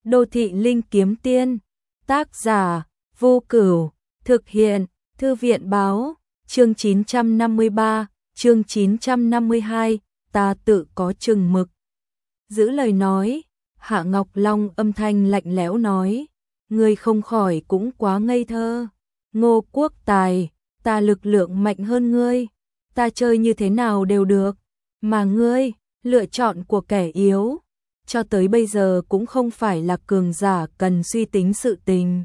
Đô thị linh kiếm tiên. Tác giả Vô Cửu. Thực hiện Thư viện báo. Chương 953, chương 952, ta tự có chừng mực. Giữ lời nói, Hạ Ngọc Long âm thanh lạnh lẽo nói, ngươi không khỏi cũng quá ngây thơ. Ngô Quốc Tài, ta lực lượng mạnh hơn ngươi, ta chơi như thế nào đều được, mà ngươi, lựa chọn của kẻ yếu, cho tới bây giờ cũng không phải là cường giả cần suy tính sự tình.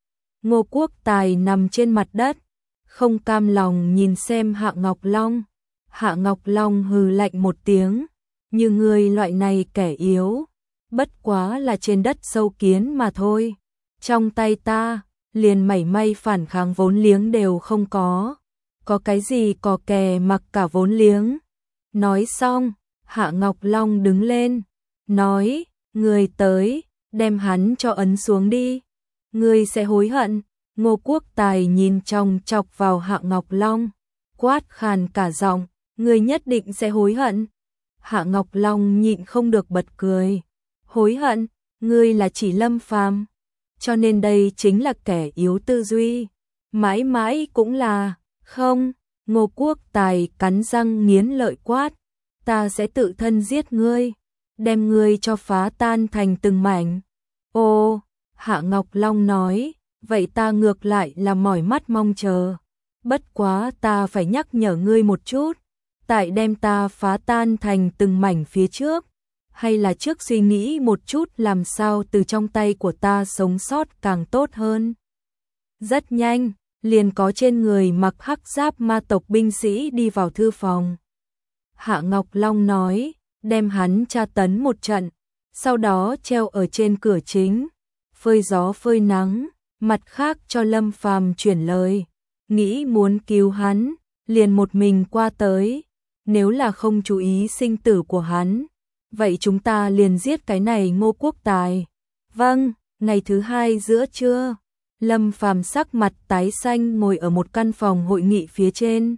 Ngô Quốc Tài nằm trên mặt đất, không cam lòng nhìn xem Hạ Ngọc Long. Hạ Ngọc Long hừ lạnh một tiếng, như ngươi loại này kẻ yếu, bất quá là trên đất sâu kiến mà thôi. Trong tay ta, liền mảy may phản kháng vốn liếng đều không có cái gì cò kè mặc cả vốn liếng. Nói xong, Hạ Ngọc Long đứng lên, nói, ngươi tới, đem hắn cho ấn xuống đi, ngươi sẽ hối hận. Ngô Quốc Tài nhìn chòng chọc vào Hạ Ngọc Long, quát khàn cả giọng, ngươi nhất định sẽ hối hận. Hạ Ngọc Long nhịn không được bật cười, hối hận, ngươi là chỉ Lâm Phàm, cho nên đây chính là kẻ yếu tư duy, mãi mãi cũng là, không. Ngô Quốc Tài cắn răng nghiến lợi quát, ta sẽ tự thân giết ngươi, đem ngươi cho phá tan thành từng mảnh. Ô, Hạ Ngọc Long nói, vậy ta ngược lại là mỏi mắt mong chờ, bất quá ta phải nhắc nhở ngươi một chút, tại đem ta phá tan thành từng mảnh phía trước, hay là trước suy nghĩ một chút làm sao từ trong tay của ta sống sót càng tốt hơn. Rất nhanh, liền có trên người mặc hắc giáp ma tộc binh sĩ đi vào thư phòng. Hạ Ngọc Long nói, đem hắn tra tấn một trận, sau đó treo ở trên cửa chính, phơi gió phơi nắng, mặt khác cho Lâm Phàm chuyển lời, nghĩ muốn cứu hắn, liền một mình qua tới, nếu là không chú ý sinh tử của hắn, vậy chúng ta liền giết cái này Ngô Quốc Tài. Vâng. Ngày thứ hai giữa trưa, Lâm Phàm sắc mặt tái xanh ngồi ở một căn phòng hội nghị phía trên.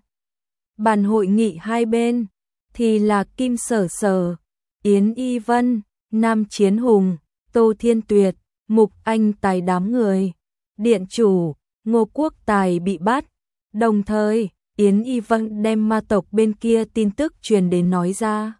Bàn hội nghị hai bên thì là Kim Sở Sở, Yến Y Vân, Nam Chiến Hùng, Tô Thiên Tuyệt, Mục Anh Tài đám người. Điện chủ, Ngô Quốc Tài bị bắt, đồng thời Yến Y Vân đem ma tộc bên kia tin tức truyền đến nói ra.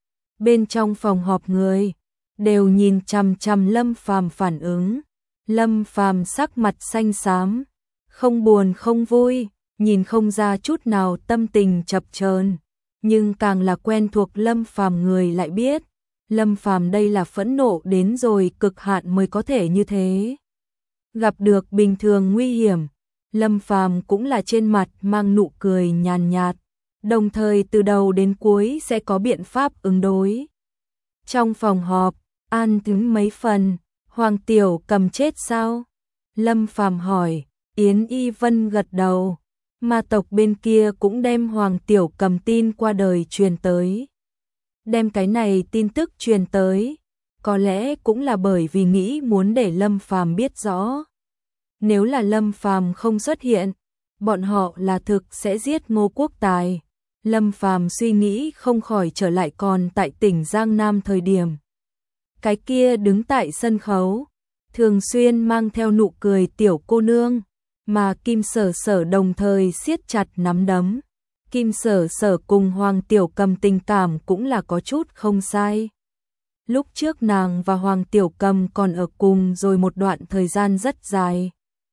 Bên trong phòng họp người đều nhìn chằm chằm Lâm Phàm phản ứng. Lâm Phàm sắc mặt xanh xám, không buồn không vui, nhìn không ra chút nào tâm tình chập chờn, nhưng càng là quen thuộc Lâm Phàm người lại biết, Lâm Phàm đây là phẫn nộ đến rồi cực hạn mới có thể như thế. Gặp được bình thường nguy hiểm, Lâm Phàm cũng là trên mặt mang nụ cười nhàn nhạt, đồng thời từ đầu đến cuối sẽ có biện pháp ứng đối. Trong phòng họp, an tĩnh mấy phần. Hoàng Tiểu Cầm chết sao? Lâm Phàm hỏi. Yến Y Vân gật đầu. Ma tộc bên kia cũng đem Hoàng Tiểu Cầm tin qua đời truyền tới. Đem cái này tin tức truyền tới, có lẽ cũng là bởi vì nghĩ muốn để Lâm Phàm biết rõ. Nếu là Lâm Phàm không xuất hiện, bọn họ là thực sẽ giết Ngô Quốc Tài. Lâm Phàm suy nghĩ không khỏi trở lại còn tại tỉnh Giang Nam thời điểm. Cái kia đứng tại sân khấu, thường xuyên mang theo nụ cười tiểu cô nương, mà Kim Sở Sở đồng thời siết chặt nắm đấm. Kim Sở Sở cùng Hoàng Tiểu Cầm tình cảm cũng là có chút không sai. Lúc trước nàng và Hoàng Tiểu Cầm còn ở cùng rồi một đoạn thời gian rất dài.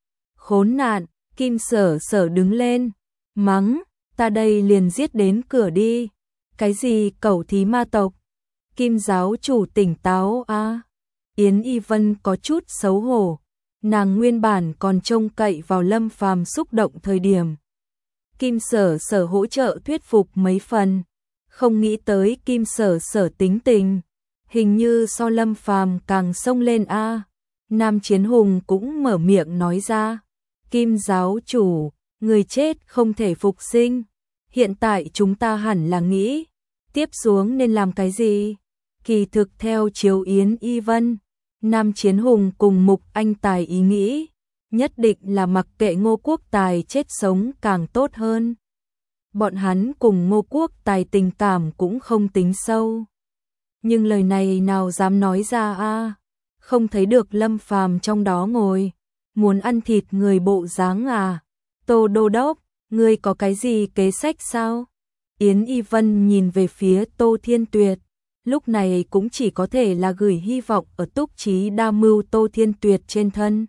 Khốn nạn, Kim Sở Sở đứng lên, mắng, ta đây liền giết đến cửa đi. Cái gì cẩu thí ma tộc? Kim giáo chủ tỉnh táo a. Yến Y Vân có chút xấu hổ, nàng nguyên bản còn trông cậy vào Lâm Phàm xúc động thời điểm. Kim Sở Sở hỗ trợ thuyết phục mấy phần, không nghĩ tới Kim Sở Sở tính tình, hình như so Lâm Phàm càng xông lên a. Nam Chiến Hùng cũng mở miệng nói ra, Kim giáo chủ, người chết không thể phục sinh, hiện tại chúng ta hẳn là nghĩ, tiếp xuống nên làm cái gì? Kỳ thực theo chiếu Yến Y Vân, Nam Chiến Hùng cùng Mục Anh Tài ý nghĩ, nhất định là mặc kệ Ngô Quốc Tài chết sống càng tốt hơn. Bọn hắn cùng Ngô Quốc Tài tình cảm cũng không tính sâu. Nhưng lời này nào dám nói ra a? không thấy được Lâm Phàm trong đó ngồi, muốn ăn thịt người bộ dáng à? Tô Đô Đốc, ngươi có cái gì kế sách sao? Yến Y Vân nhìn về phía Tô Thiên Tuyệt, lúc này cũng chỉ có thể là gửi hy vọng ở túc trí đa mưu Tô Thiên Tuyệt trên thân.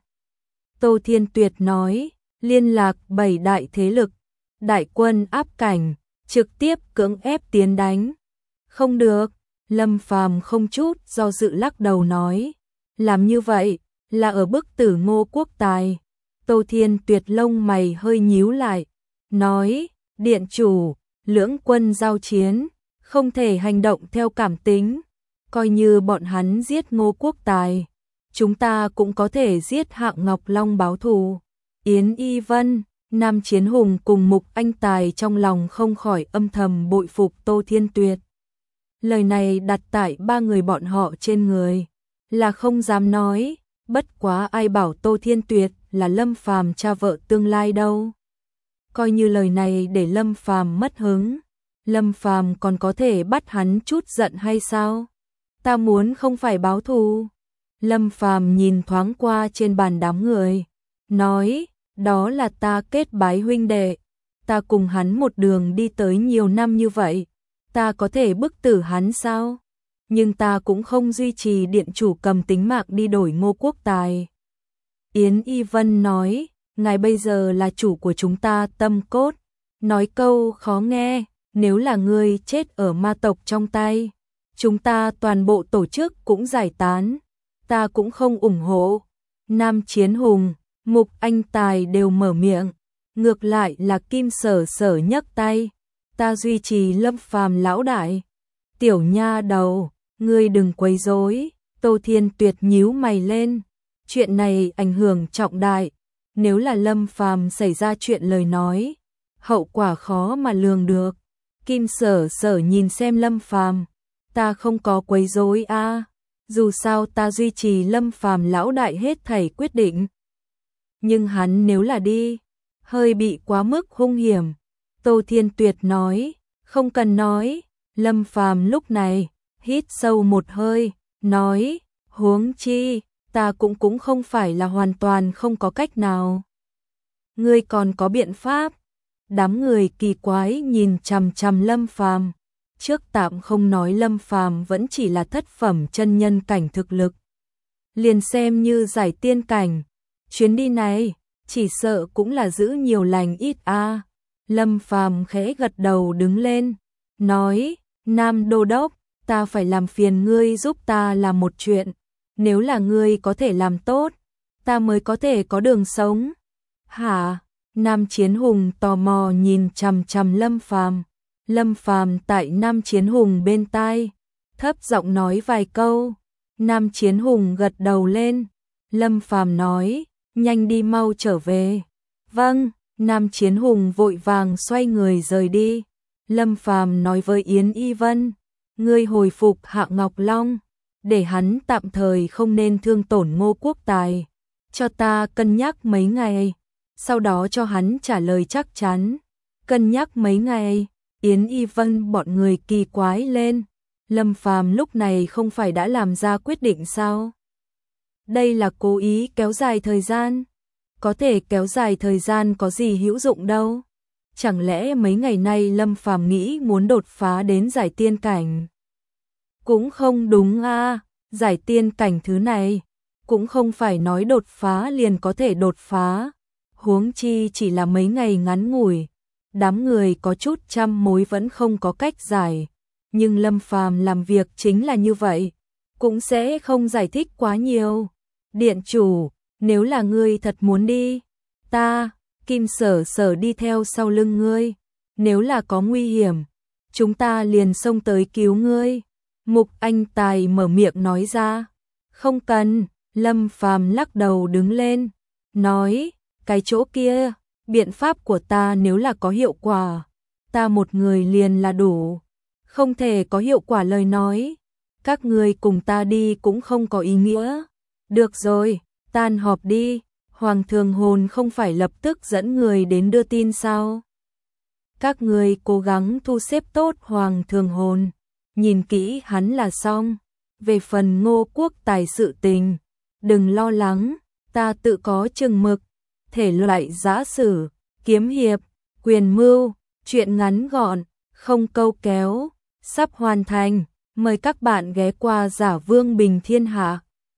Tô Thiên Tuyệt nói, liên lạc 7 đại thế lực, đại quân áp cảnh, trực tiếp cưỡng ép tiến đánh. Không được, Lâm Phàm không chút do dự lắc đầu nói, làm như vậy là ở bức tử Ngô Quốc Tài. Tô Thiên Tuyệt lông mày hơi nhíu lại, nói, điện chủ, lưỡng quân giao chiến, không thể hành động theo cảm tính, coi như bọn hắn giết Ngô Quốc Tài, chúng ta cũng có thể giết Hạng Ngọc Long báo thù. Yến Y Vân, Nam Chiến Hùng cùng Mục Anh Tài trong lòng không khỏi âm thầm bội phục Tô Thiên Tuyệt. Lời này đặt tại ba người bọn họ trên người, là không dám nói, bất quá ai bảo Tô Thiên Tuyệt là Lâm Phàm cha vợ tương lai đâu. Coi như lời này để Lâm Phàm mất hứng, Lâm Phàm còn có thể bắt hắn chút giận hay sao? Ta muốn không phải báo thù. Lâm Phàm nhìn thoáng qua trên bàn đám người, nói, đó là ta kết bái huynh đệ, ta cùng hắn một đường đi tới nhiều năm như vậy, ta có thể bức tử hắn sao? Nhưng ta cũng không duy trì điện chủ cầm tính mạng đi đổi Ngô Quốc Tài. Yến Y Vân nói, ngài bây giờ là chủ của chúng ta tâm cốt, nói câu khó nghe, nếu là ngươi chết ở ma tộc trong tay, chúng ta toàn bộ tổ chức cũng giải tán, ta cũng không ủng hộ. Nam Chiến Hùng, Mục Anh Tài đều mở miệng, ngược lại là Kim Sở Sở nhấc tay, ta duy trì Lâm Phàm lão đại. Tiểu nha đầu, ngươi đừng quấy rối. Tô Thiên Tuyệt nhíu mày lên, chuyện này ảnh hưởng trọng đại, nếu là Lâm Phàm xảy ra chuyện lời nói, hậu quả khó mà lường được. Kim Sở Sở nhìn xem Lâm Phàm, ta không có quấy rối a, dù sao ta duy trì Lâm Phàm lão đại hết thảy quyết định. Nhưng hắn nếu là đi, hơi bị quá mức hung hiểm. Tô Thiên Tuyệt nói, không cần nói. Lâm Phàm lúc này hít sâu một hơi, nói, huống chi, ta cũng không phải là hoàn toàn không có cách nào. Ngươi còn có biện pháp? Đám người kỳ quái nhìn chằm chằm Lâm Phàm, trước tạm không nói Lâm Phàm vẫn chỉ là thất phẩm chân nhân cảnh thực lực, liền xem như giải tiên cảnh, chuyến đi này chỉ sợ cũng là giữ nhiều lành ít a. Lâm Phàm khẽ gật đầu đứng lên, nói, Nam Đô Đốc, ta phải làm phiền ngươi giúp ta làm một chuyện, nếu là ngươi có thể làm tốt, ta mới có thể có đường sống. Hả? Nam Chiến Hùng tò mò nhìn chằm chằm Lâm Phàm. Lâm Phàm tại Nam Chiến Hùng bên tai, thấp giọng nói vài câu. Nam Chiến Hùng gật đầu lên. Lâm Phàm nói, nhanh đi mau trở về. Vâng. Nam Chiến Hùng vội vàng xoay người rời đi. Lâm Phàm nói với Yến Y Vân, ngươi hồi phục Hạng Ngọc Long, để hắn tạm thời không nên thương tổn Ngô Quốc Tài, cho ta cân nhắc mấy ngày, sau đó cho hắn trả lời chắc chắn. Cân nhắc mấy ngày? Yến Y Vân bọn người kỳ quái lên. Lâm Phàm lúc này không phải đã làm ra quyết định sao? Đây là cố ý kéo dài thời gian. Có thể kéo dài thời gian có gì hữu dụng đâu. Chẳng lẽ mấy ngày nay Lâm Phàm nghĩ muốn đột phá đến giải tiên cảnh? Cũng không đúng a, giải tiên cảnh thứ này cũng không phải nói đột phá liền có thể đột phá, huống chi chỉ là mấy ngày ngắn ngủi. Đám người có chút trăm mối vẫn không có cách giải, nhưng Lâm Phàm làm việc chính là như vậy, cũng sẽ không giải thích quá nhiều. Điện chủ, nếu là ngươi thật muốn đi, ta, Kim Sở Sở đi theo sau lưng ngươi, nếu là có nguy hiểm, chúng ta liền xông tới cứu ngươi. Mục Anh Tài mở miệng nói ra. Không cần. Lâm Phàm lắc đầu đứng lên, nói, cái chỗ kia, biện pháp của ta nếu là có hiệu quả, ta một người liền là đủ. Không thể có hiệu quả lời nói, các ngươi cùng ta đi cũng không có ý nghĩa. Được rồi, tan họp đi. Hoàng Thường Hồn không phải lập tức dẫn người đến đưa tin sao? Các người cố gắng thu xếp tốt Hoàng Thường Hồn, nhìn kỹ hắn là xong. Về phần Ngô Quốc Tài sự tình, đừng lo lắng, ta tự có chừng mực. Thể loại giã sử, kiếm hiệp, quyền mưu, truyện ngắn gọn, không câu kéo, sắp hoàn thành. Mời các bạn ghé qua Giả Vương Bình Thiên Hạ.